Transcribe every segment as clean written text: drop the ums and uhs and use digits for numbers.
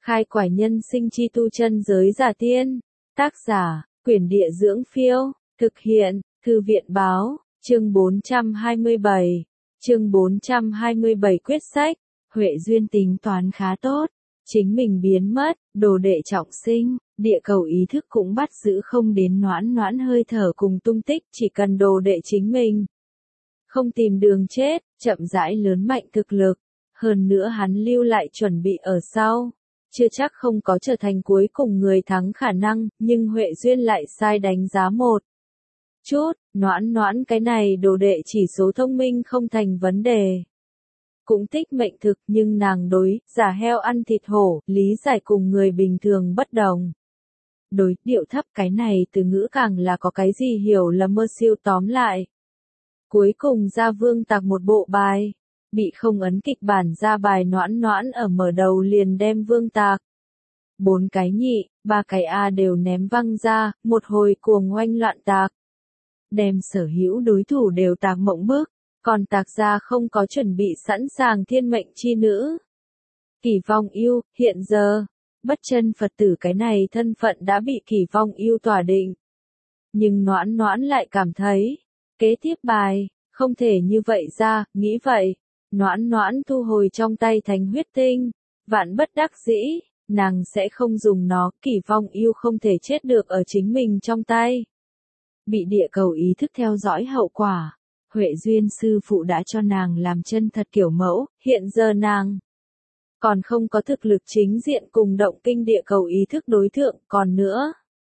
Khai quải nhân sinh chi tu chân giới giả tiên. Tác giả, Quyển Địa Dưỡng Phiêu. Thực hiện, Thư viện Báo. Chương 427. Chương 427 quyết sách. Huệ duyên tính toán khá tốt. Chính mình biến mất, đồ đệ trọng sinh, địa cầu ý thức cũng bắt giữ không đến noãn noãn hơi thở cùng tung tích, chỉ cần đồ đệ chính mình không tìm đường chết, chậm rãi lớn mạnh thực lực. Hơn nữa hắn lưu lại chuẩn bị ở sau. Chưa chắc không có trở thành cuối cùng người thắng khả năng, nhưng Huệ duyên lại sai đánh giá một chút, noãn noãn cái này đồ đệ chỉ số thông minh không thành vấn đề. Cũng thích mệnh thực nhưng nàng đối, giả heo ăn thịt hổ, lý giải cùng người bình thường bất đồng. Đối, điệu thấp cái này từ ngữ càng là có cái gì hiểu là mơ siêu tóm lại. Cuối cùng ra Vương Tạc một bộ bài, bị không ấn kịch bản ra bài noãn noãn ở mở đầu liền đem Vương Tạc. 4 cái nhị, 3 cái A đều ném văng ra, một hồi cuồng oanh loạn tạc. Đem sở hữu đối thủ đều tạc mộng bức. Còn tạc ra không có chuẩn bị sẵn sàng thiên mệnh chi nữ. Kỳ vong yêu, hiện giờ, bất chân Phật tử cái này thân phận đã bị kỳ vong yêu tỏa định. Nhưng noãn noãn lại cảm thấy, kế tiếp bài, không thể như vậy ra, nghĩ vậy. Noãn noãn thu hồi trong tay thánh huyết tinh, vạn bất đắc dĩ, nàng sẽ không dùng nó, kỳ vong yêu không thể chết được ở chính mình trong tay. Bị địa cầu ý thức theo dõi hậu quả. Huệ duyên sư phụ đã cho nàng làm chân thật kiểu mẫu, hiện giờ nàng còn không có thực lực chính diện cùng động kinh địa cầu ý thức đối tượng, còn nữa.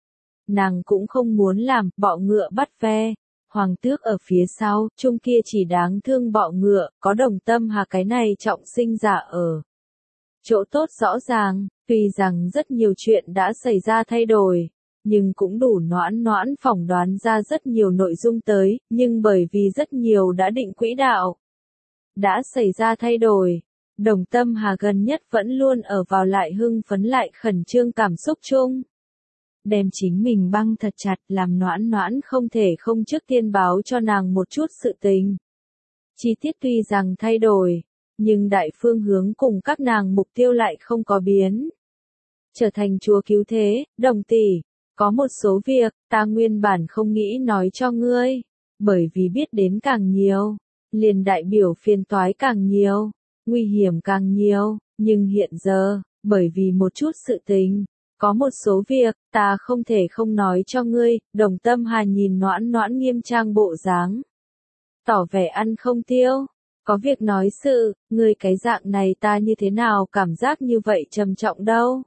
Nàng cũng không muốn làm, bọ ngựa bắt ve, hoàng tước ở phía sau, chung kia chỉ đáng thương bọ ngựa, có đồng tâm hà cái này trọng sinh giả ở. Chỗ tốt rõ ràng, tuy rằng rất nhiều chuyện đã xảy ra thay đổi. Nhưng cũng đủ noãn noãn phỏng đoán ra rất nhiều nội dung tới, nhưng bởi vì rất nhiều đã định quỹ đạo. Đã xảy ra thay đổi. Đồng tâm hà gần nhất vẫn luôn ở vào lại hưng phấn lại khẩn trương cảm xúc chung. Đem chính mình băng thật chặt làm noãn noãn không thể không trước tiên báo cho nàng một chút sự tình. Chi tiết tuy rằng thay đổi, nhưng đại phương hướng cùng các nàng mục tiêu lại không có biến. Trở thành chúa cứu thế, đồng tỷ. Có một số việc, ta nguyên bản không nghĩ nói cho ngươi, bởi vì biết đến càng nhiều, liền đại biểu phiền toái càng nhiều, nguy hiểm càng nhiều, nhưng hiện giờ, bởi vì một chút sự tình, có một số việc, ta không thể không nói cho ngươi, đồng tâm hà nhìn noãn noãn nghiêm trang bộ dáng. Tỏ vẻ ăn không tiêu, có việc nói sự, ngươi cái dạng này ta như thế nào cảm giác như vậy trầm trọng đâu.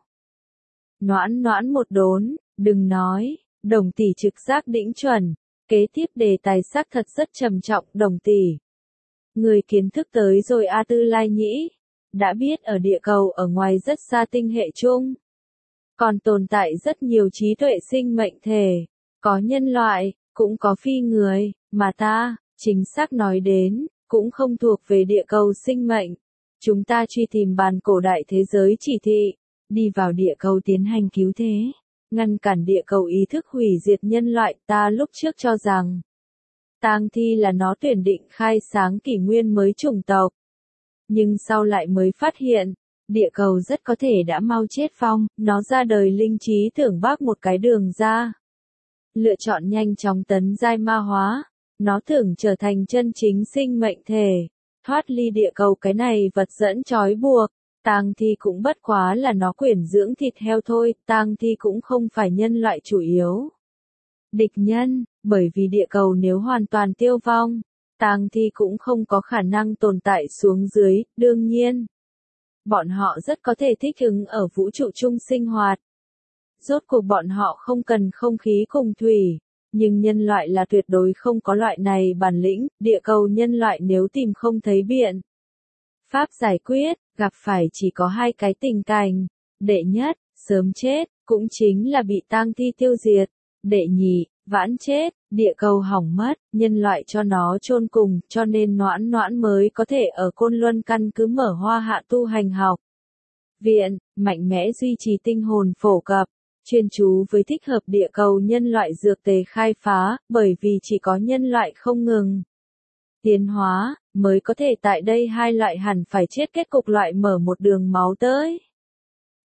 Noãn noãn một đốn. Đừng nói, đồng tỷ trực giác đỉnh chuẩn, kế tiếp đề tài xác thật rất trầm trọng, đồng tỷ. Người kiến thức tới rồi A Tư Lai Nhĩ, đã biết ở địa cầu ở ngoài rất xa tinh hệ chung. Còn tồn tại rất nhiều trí tuệ sinh mệnh thể, có nhân loại, cũng có phi người, mà ta, chính xác nói đến, cũng không thuộc về địa cầu sinh mệnh. Chúng ta truy tìm bàn cổ đại thế giới chỉ thị, đi vào địa cầu tiến hành cứu thế. Ngăn cản địa cầu ý thức hủy diệt nhân loại, ta lúc trước cho rằng tang thi là nó tuyển định khai sáng kỷ nguyên mới chủng tộc. Nhưng sau lại mới phát hiện, địa cầu rất có thể đã mau chết vong, nó ra đời linh trí tưởng bác một cái đường ra. Lựa chọn nhanh chóng tấn giai ma hóa, nó tưởng trở thành chân chính sinh mệnh thể, thoát ly địa cầu cái này vật dẫn trói buộc. Tang thi cũng bất quá là nó quyển dưỡng thịt heo thôi, tang thi cũng không phải nhân loại chủ yếu. Địch nhân, bởi vì địa cầu nếu hoàn toàn tiêu vong, tang thi cũng không có khả năng tồn tại xuống dưới, đương nhiên. Bọn họ rất có thể thích ứng ở vũ trụ chung sinh hoạt. Rốt cuộc bọn họ không cần không khí cùng thủy, nhưng nhân loại là tuyệt đối không có loại này bản lĩnh, địa cầu nhân loại nếu tìm không thấy biện pháp giải quyết, gặp phải chỉ có hai cái tình cảnh. Đệ nhất, sớm chết, cũng chính là bị tang thi tiêu diệt. Đệ nhị, vãn chết, địa cầu hỏng mất, nhân loại cho nó chôn cùng, cho nên noãn noãn mới có thể ở Côn Luân căn cứ mở Hoa Hạ tu hành học viện, mạnh mẽ duy trì tinh hồn phổ cập, chuyên chú với thích hợp địa cầu nhân loại dược tề khai phá, bởi vì chỉ có nhân loại không ngừng tiến hóa, mới có thể tại đây hai loại hẳn phải chết kết cục loại mở một đường máu tới.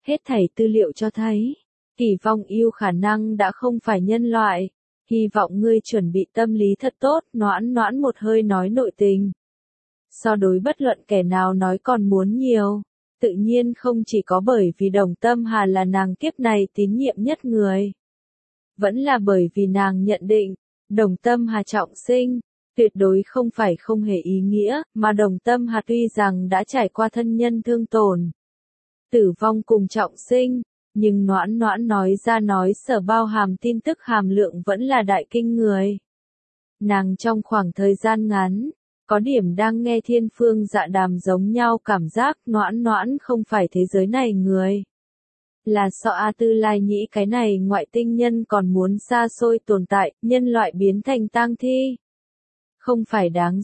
Hết thảy tư liệu cho thấy, Kỳ Vong Yêu khả năng đã không phải nhân loại. Hy vọng ngươi chuẩn bị tâm lý thật tốt, Noãn Noãn một hơi nói nội tình. So đối bất luận kẻ nào nói còn muốn nhiều. Tự nhiên không chỉ có bởi vì Đồng Tâm Hà là nàng kiếp này tín nhiệm nhất người. Vẫn là bởi vì nàng nhận định, Đồng Tâm Hà trọng sinh, tuyệt đối không phải không hề ý nghĩa, mà Đồng Tâm Hà tuy rằng đã trải qua thân nhân thương tổn, tử vong cùng trọng sinh, nhưng Noãn Noãn nói ra nói sở bao hàm tin tức hàm lượng vẫn là đại kinh người. Nàng trong khoảng thời gian ngắn, có điểm đang nghe thiên phương dạ đàm giống nhau cảm giác Noãn Noãn không phải thế giới này người. Là sợ A Tư Lai Nhĩ cái này ngoại tinh nhân còn muốn xa xôi tồn tại, nhân loại biến thành tang thi. Không phải đáng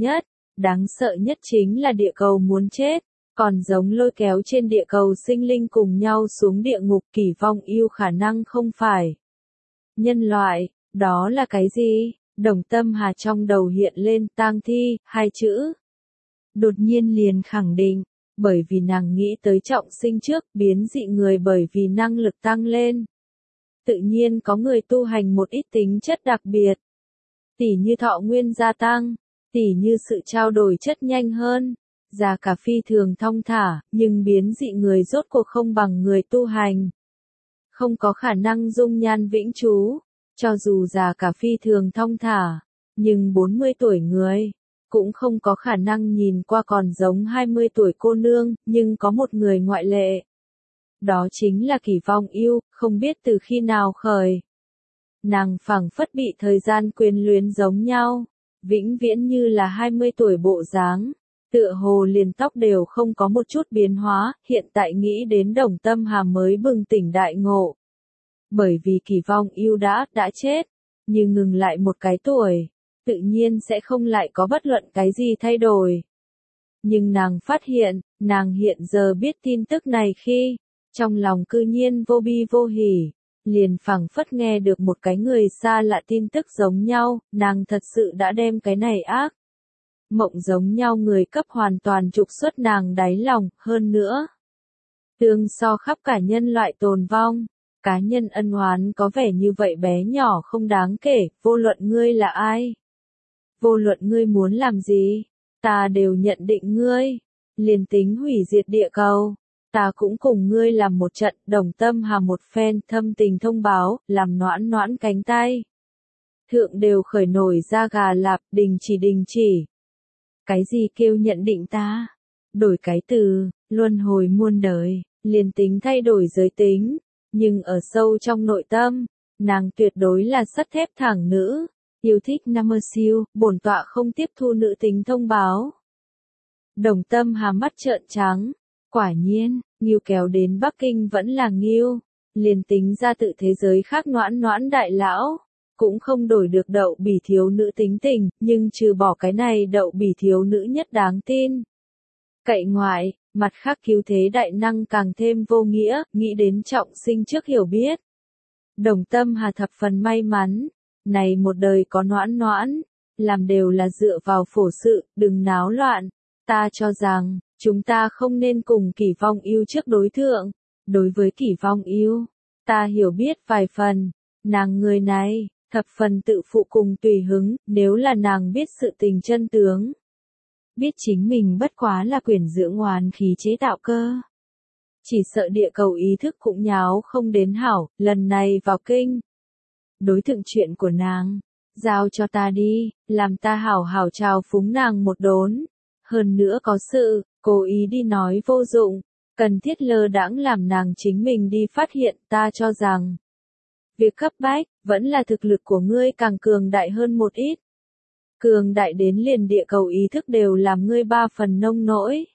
sợ nhất chính là địa cầu muốn chết, còn giống lôi kéo trên địa cầu sinh linh cùng nhau xuống địa ngục. Kỳ Vong Yêu khả năng không phải nhân loại, đó là cái gì? Đồng Tâm Hà trong đầu hiện lên tang thi, hai chữ. Đột nhiên liền khẳng định, bởi vì nàng nghĩ tới trọng sinh trước, biến dị người bởi vì năng lực tăng lên. Tự nhiên có người tu hành một ít tính chất đặc biệt. Tỉ như thọ nguyên gia tăng, tỉ như sự trao đổi chất nhanh hơn, già cả phi thường thong thả, nhưng biến dị người rốt cuộc không bằng người tu hành. Không có khả năng dung nhan vĩnh trú, cho dù già cả phi thường thong thả, nhưng 40 tuổi người, cũng không có khả năng nhìn qua còn giống 20 tuổi cô nương, nhưng có một người ngoại lệ. Đó chính là Kỳ Vong Yêu, không biết từ khi nào khởi. Nàng phảng phất bị thời gian quyến luyến giống nhau, vĩnh viễn như là 20 tuổi bộ dáng, tựa hồ liền tóc đều không có một chút biến hóa, hiện tại nghĩ đến Đồng Tâm Hà mới bừng tỉnh đại ngộ. Bởi vì Kỳ Vong Yêu đã chết, nhưng ngừng lại một cái tuổi, tự nhiên sẽ không lại có bất luận cái gì thay đổi. Nhưng nàng phát hiện, nàng hiện giờ biết tin tức này khi, trong lòng cư nhiên vô bi vô hỉ, liền phảng phất nghe được một cái người xa lạ tin tức giống nhau, nàng thật sự đã đem cái này ác mộng giống nhau người cấp hoàn toàn trục xuất nàng đáy lòng, hơn nữa. Tương so khắp cả nhân loại tồn vong, cá nhân ân oán có vẻ như vậy bé nhỏ không đáng kể, vô luận ngươi là ai. Vô luận ngươi muốn làm gì, ta đều nhận định ngươi. Liền tính hủy diệt địa cầu, ta cũng cùng ngươi làm một trận. Đồng Tâm Hà một phen thâm tình thông báo, làm Noãn Noãn cánh tay. Thượng đều khởi nổi da gà lạp, đình chỉ. Cái gì kêu nhận định ta? Đổi cái từ, luân hồi muôn đời, liền tính thay đổi giới tính, nhưng ở sâu trong nội tâm, nàng tuyệt đối là sắt thép thẳng nữ, yêu thích nam siêu, bổn tọa không tiếp thu nữ tính thông báo. Đồng Tâm Hà mắt trợn trắng, quả nhiên, Ngưu kéo đến Bắc Kinh vẫn là Ngưu, liền tính ra tự thế giới khác Noãn Noãn đại lão, cũng không đổi được đậu bỉ thiếu nữ tính tình, nhưng trừ bỏ cái này đậu bỉ thiếu nữ nhất đáng tin. Cậy ngoại, mặt khác cứu thế đại năng càng thêm vô nghĩa, nghĩ đến trọng sinh trước hiểu biết. Đồng Tâm Hà thập phần may mắn, này một đời có Noãn Noãn, làm đều là dựa vào phổ sự, đừng náo loạn. Ta cho rằng, chúng ta không nên cùng Kỳ Vong Yêu trước đối thượng. Đối với Kỳ Vong Yêu, ta hiểu biết vài phần, nàng người này, thập phần tự phụ cùng tùy hứng, nếu là nàng biết sự tình chân tướng. Biết chính mình bất quá là quyển dưỡng oán khí chế tạo cơ. Chỉ sợ địa cầu ý thức cũng nháo không đến hảo, lần này vào kinh. Đối tượng chuyện của nàng, giao cho ta đi, làm ta hảo hảo chào phúng nàng một đốn. Hơn nữa có sự, cố ý đi nói vô dụng, cần thiết lơ đãng làm nàng chính mình đi phát hiện. Ta cho rằng, việc cấp bách, vẫn là thực lực của ngươi càng cường đại hơn một ít. Cường đại đến liền địa cầu ý thức đều làm ngươi 3 phần nông nỗi.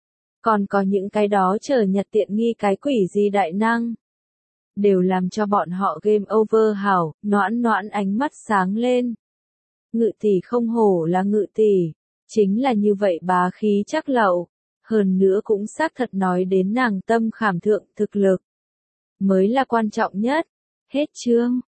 Còn có những cái đó chờ nhặt tiện nghi cái quỷ gì đại năng. Đều làm cho bọn họ game over hảo, Noãn Noãn ánh mắt sáng lên. Ngự tỷ không hổ là ngự tỷ, chính là như vậy bá khí chắc lậu, hơn nữa cũng xác thật nói đến nàng tâm khảm thượng thực lực. Mới là quan trọng nhất. Hết chương.